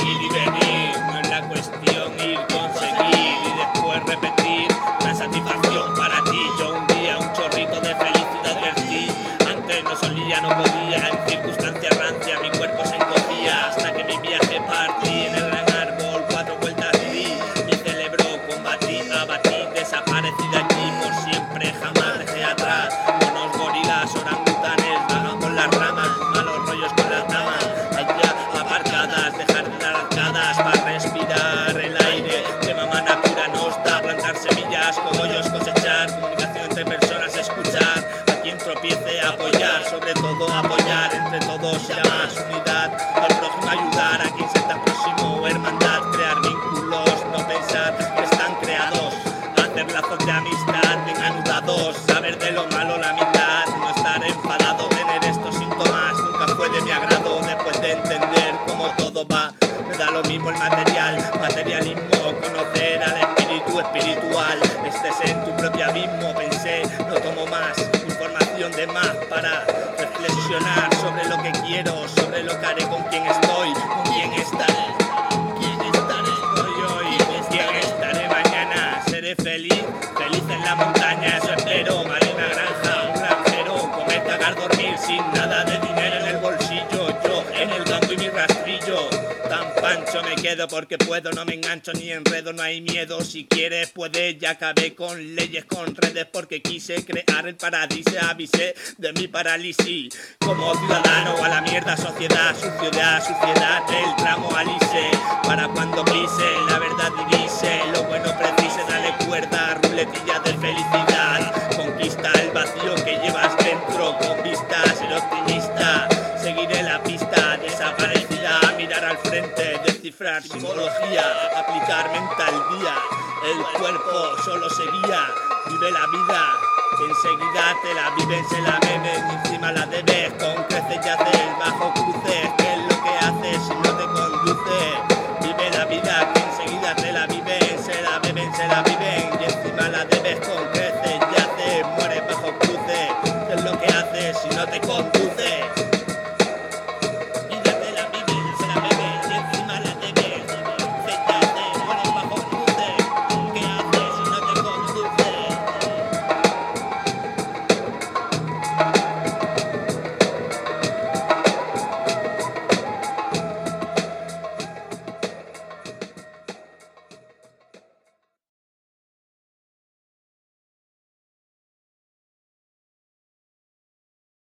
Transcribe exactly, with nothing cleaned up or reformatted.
ir y venir, no es la cuestión ir, conseguir y después repetir. Una satisfacción para ti, yo un día un chorrito de felicidad vertí. Antes no solía, no podía, en circunstancias rancia mi cuerpo se encogía. Hasta que mi viaje partí en el gran árbol, cuatro vueltas di. Mi cerebro combatí, abatí, desaparecí de aquí por siempre, jamás dejé atrás. Unos gorilas, orangutanes, vagan por las ramas, malos rollos con las damas, allá aparcadas, dejar de dar arcadas para respirar el aire que mamá natura nos da, plantar semillas, cogollos, cosechar, comunicación entre personas, escuchar, a quien tropiece, apoyar, sobre todo apoyar, entre todos ya más unidad, al prójimo ayudar, a quien se está próximo, hermandad, crear vínculos, no pensar que están creados, hacer lazos de amistad bien anudados, saber de lo malo la mitad, no estar enfadado, tener estos síntomas nunca fue de mi agrado, después de entender cómo todo va, me da lo mismo el material, materialismo, conocer al espíritu espiritual, estés en tu propio abismo, pensé, no tomo más información de más para reflexionar sobre lo que quiero, sobre lo que haré, con quién estoy, con quién estaré, quién estaré hoy, hoy, con quién estaré mañana, seré feliz, feliz en la montaña, eso espero, haré una granja, un granjero, comer, cagar, dormir, sin nada de dinero en el bolsillo, yo en el campo y mi rastrillo, tan pancho me quedo porque puedo, no me engancho ni enredo, no hay miedo, si quieres puedes, ya acabé con leyes, con redes, porque quise crear el paradiso, avisé de mi parálisis, como ciudadano a la mierda sociedad, suciedad, suciedad, el tramo alice, para cuando pise, la verdad divise, lo bueno precise, dale cuerda, ruletilla de felicidad, conquista el vacío que llevas dentro, con vista, ser optimista, seguiré la pista, desaparecida, mirar al frente, descifrar simbología, aplicar mental día, el cuerpo solo seguía, vive la vida, que enseguida te la viven, se la beben, encima la debes, con creces yaces, bajo cruces, ¿qué es lo que haces si no te